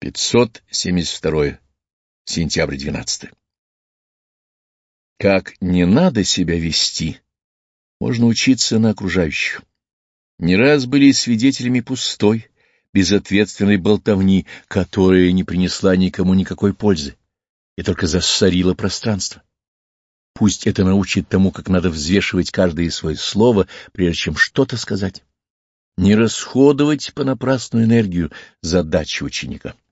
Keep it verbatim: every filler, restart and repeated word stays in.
пятьсот семьдесят второе. Сентябрь двенадцатый. Как не надо себя вести, можно учиться на окружающих. Не раз были свидетелями пустой, безответственной болтовни, которая не принесла никому никакой пользы и только засорила пространство. Пусть это научит тому, как надо взвешивать каждое свое слово, прежде чем что-то сказать. Не расходовать понапрасну энергию — задача ученика.